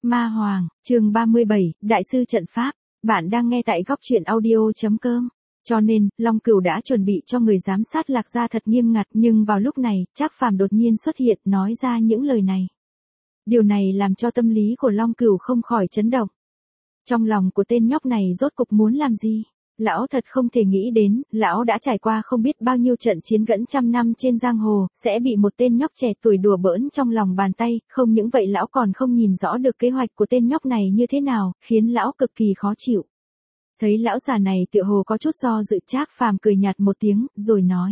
Ma Hoàng, chương 37, Đại sư trận pháp. Bạn đang nghe tại góc truyện audio.com. Cho nên, Long Cửu đã chuẩn bị cho người giám sát Lạc Gia thật nghiêm ngặt, nhưng vào lúc này, Trác Phàm đột nhiên xuất hiện nói ra những lời này. Điều này làm cho tâm lý của Long Cửu không khỏi chấn động. Trong lòng của tên nhóc này rốt cục muốn làm gì? Lão thật không thể nghĩ đến, lão đã trải qua không biết bao nhiêu trận chiến gẫn trăm năm trên giang hồ, sẽ bị một tên nhóc trẻ tuổi đùa bỡn trong lòng bàn tay, không những vậy lão còn không nhìn rõ được kế hoạch của tên nhóc này như thế nào, khiến lão cực kỳ khó chịu. Thấy lão già này tựa hồ có chút do dự, Trác Phàm cười nhạt một tiếng, rồi nói.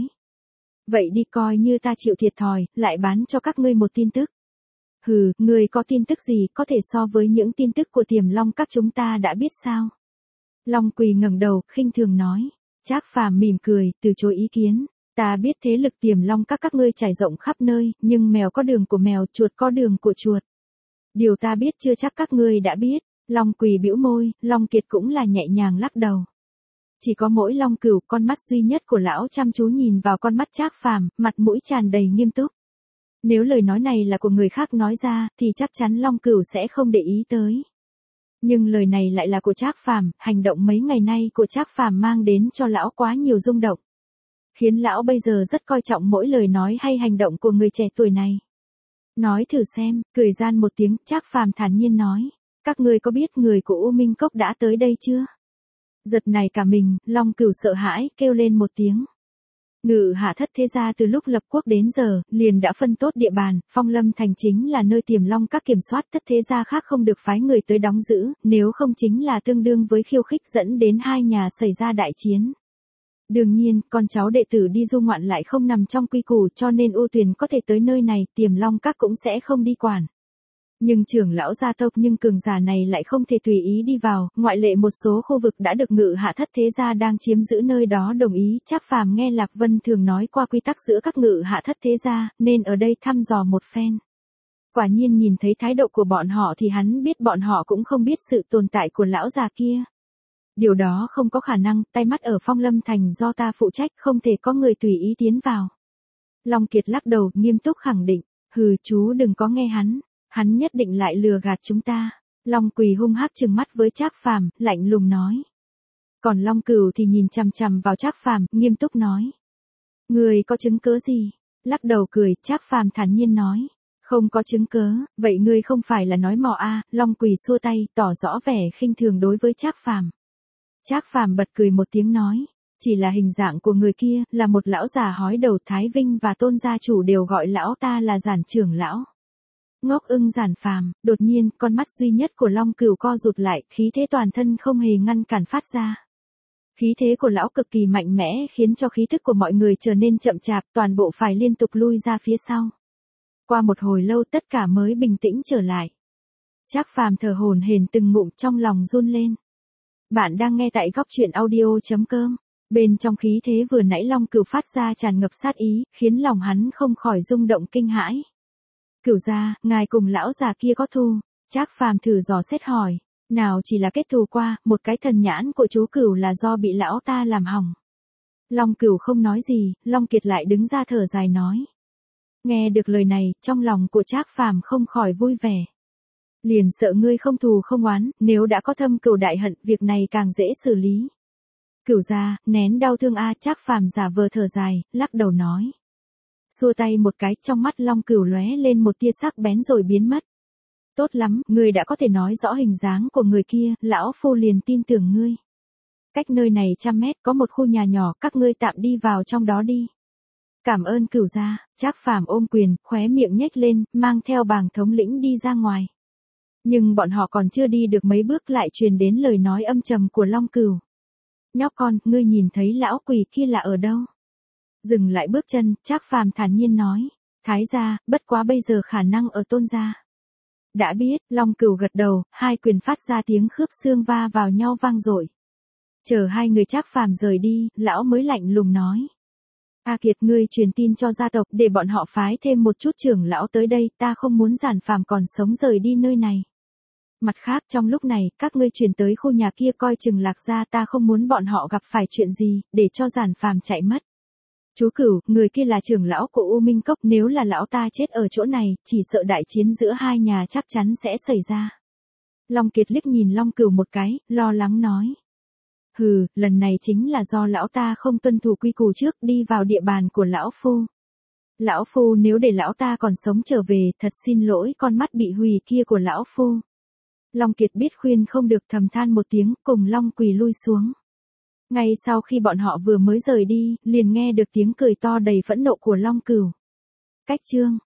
Vậy đi, coi như ta chịu thiệt thòi, lại bán cho các ngươi một tin tức. Hừ, ngươi có tin tức gì có thể so với những tin tức của Tiềm Long các chúng ta đã biết sao? Long Quỳ ngẩng đầu, khinh thường nói. Trác Phàm mỉm cười, từ chối ý kiến. Ta biết thế lực Tiềm Long các ngươi trải rộng khắp nơi, nhưng mèo có đường của mèo, chuột có đường của chuột. Điều ta biết chưa chắc các ngươi đã biết. Long Quỳ bĩu môi, Long Kiệt cũng là nhẹ nhàng lắc đầu. Chỉ có mỗi Long Cửu, con mắt duy nhất của lão chăm chú nhìn vào con mắt Trác Phàm, mặt mũi tràn đầy nghiêm túc. Nếu lời nói này là của người khác nói ra, thì chắc chắn Long Cửu sẽ không để ý tới. Nhưng lời này lại là của Trác Phàm, hành động mấy ngày nay của Trác Phàm mang đến cho lão quá nhiều rung động. Khiến lão bây giờ rất coi trọng mỗi lời nói hay hành động của người trẻ tuổi này. Nói thử xem, cười gian một tiếng, Trác Phàm thản nhiên nói. Các ngươi có biết người của U Minh Cốc đã tới đây chưa? Giật nảy cả mình, Long Cửu sợ hãi, kêu lên một tiếng. Ngự Hạ Thất Thế Gia từ lúc lập quốc đến giờ, liền đã phân tốt địa bàn, Phong Lâm Thành chính là nơi Tiềm Long các kiểm soát, Thất Thế Gia khác không được phái người tới đóng giữ, nếu không chính là tương đương với khiêu khích dẫn đến hai nhà xảy ra đại chiến. Đương nhiên, con cháu đệ tử đi du ngoạn lại không nằm trong quy củ, cho nên ưu tuyển có thể tới nơi này, Tiềm Long các cũng sẽ không đi quản. Nhưng trưởng lão gia tộc nhưng cường giả này lại không thể tùy ý đi vào, ngoại lệ một số khu vực đã được Ngự Hạ Thất Thế Gia đang chiếm giữ nơi đó đồng ý. Trác Phàm nghe Lạc Vân thường nói qua quy tắc giữa các Ngự Hạ Thất Thế Gia, nên ở đây thăm dò một phen. Quả nhiên nhìn thấy thái độ của bọn họ thì hắn biết bọn họ cũng không biết sự tồn tại của lão già kia. Điều đó không có khả năng, tay mắt ở Phong Lâm Thành do ta phụ trách, không thể có người tùy ý tiến vào. Long Kiệt lắc đầu, nghiêm túc khẳng định, hừ, chú đừng có nghe hắn. Hắn nhất định lại lừa gạt chúng ta. Long Quỳ hung hắc trừng mắt với Trác Phàm, lạnh lùng nói. Còn Long Cửu thì nhìn chằm chằm vào Trác Phàm, nghiêm túc nói. Người có chứng cớ gì? Lắc đầu cười, Trác Phàm thản nhiên nói. Không có chứng cớ, vậy ngươi không phải là nói mò a? Long Quỳ xua tay, tỏ rõ vẻ khinh thường đối với Trác Phàm. Trác Phàm bật cười một tiếng nói. Chỉ là hình dạng của người kia, là một lão già hói đầu. Thái Vinh và Tôn gia chủ đều gọi lão ta là Giản trưởng lão. Ngốc ưng Giản Phàm, đột nhiên, con mắt duy nhất của Long Cửu co rụt lại, khí thế toàn thân không hề ngăn cản phát ra. Khí thế của lão cực kỳ mạnh mẽ, khiến cho khí thức của mọi người trở nên chậm chạp, toàn bộ phải liên tục lui ra phía sau. Qua một hồi lâu tất cả mới bình tĩnh trở lại. Trác Phàm thở hổn hển từng ngụm, trong lòng run lên. Bạn đang nghe tại góc truyện audio.com. Bên trong khí thế vừa nãy Long Cửu phát ra tràn ngập sát ý, khiến lòng hắn không khỏi rung động kinh hãi. Cửu gia, ngài cùng lão già kia có thù? Trác Phàm thử dò xét hỏi. Nào chỉ là kết thù qua, một cái thần nhãn của chú Cửu là do bị lão ta làm hỏng. Long Cửu không nói gì, Long Kiệt lại đứng ra thở dài nói. Nghe được lời này, trong lòng của Trác Phàm không khỏi vui vẻ. Liền sợ ngươi không thù không oán, nếu đã có thâm cừu đại hận, việc này càng dễ xử lý. Cửu gia, nén đau thương a. Trác Phàm giả vờ thở dài, lắc đầu nói. Xua tay một cái, trong mắt Long Cửu lóe lên một tia sắc bén rồi biến mất. Tốt lắm, ngươi đã có thể nói rõ hình dáng của người kia, lão phu liền tin tưởng ngươi. Cách nơi này 100 mét có một khu nhà nhỏ, các ngươi tạm đi vào trong đó đi. Cảm ơn Cửu gia. Trác Phàm ôm quyền, khóe miệng nhếch lên, mang theo Bàng thống lĩnh đi ra ngoài. Nhưng bọn họ còn chưa đi được mấy bước lại truyền đến lời nói âm trầm của Long Cửu. Nhóc con, ngươi nhìn thấy lão quỷ kia là ở đâu? Dừng lại bước chân, Trác Phàm thản nhiên nói. Thái gia, bất quá bây giờ khả năng ở Tôn gia. Đã biết, Long Cửu gật đầu, hai quyền phát ra tiếng khớp xương va vào nhau vang dội. Chờ hai người Trác Phàm rời đi, lão mới lạnh lùng nói. A Kiệt, ngươi truyền tin cho gia tộc để bọn họ phái thêm một chút trưởng lão tới đây, ta không muốn Giản Phàm còn sống rời đi nơi này. Mặt khác, trong lúc này, các ngươi chuyển tới khu nhà kia coi chừng Lạc gia, ta không muốn bọn họ gặp phải chuyện gì, để cho Giản Phàm chạy mất. Chú Cửu, người kia là trưởng lão của U Minh Cốc, nếu là lão ta chết ở chỗ này, chỉ sợ đại chiến giữa hai nhà chắc chắn sẽ xảy ra. Long Kiệt liếc nhìn Long Cửu một cái, lo lắng nói. Hừ, lần này chính là do lão ta không tuân thủ quy củ trước đi vào địa bàn của lão phu. Lão phu nếu để lão ta còn sống trở về, thật xin lỗi con mắt bị hủy kia của lão phu. Long Kiệt biết khuyên không được, thầm than một tiếng, cùng Long Quỳ lui xuống. Ngay sau khi bọn họ vừa mới rời đi, liền nghe được tiếng cười to đầy phẫn nộ của Long Cửu. Cách chương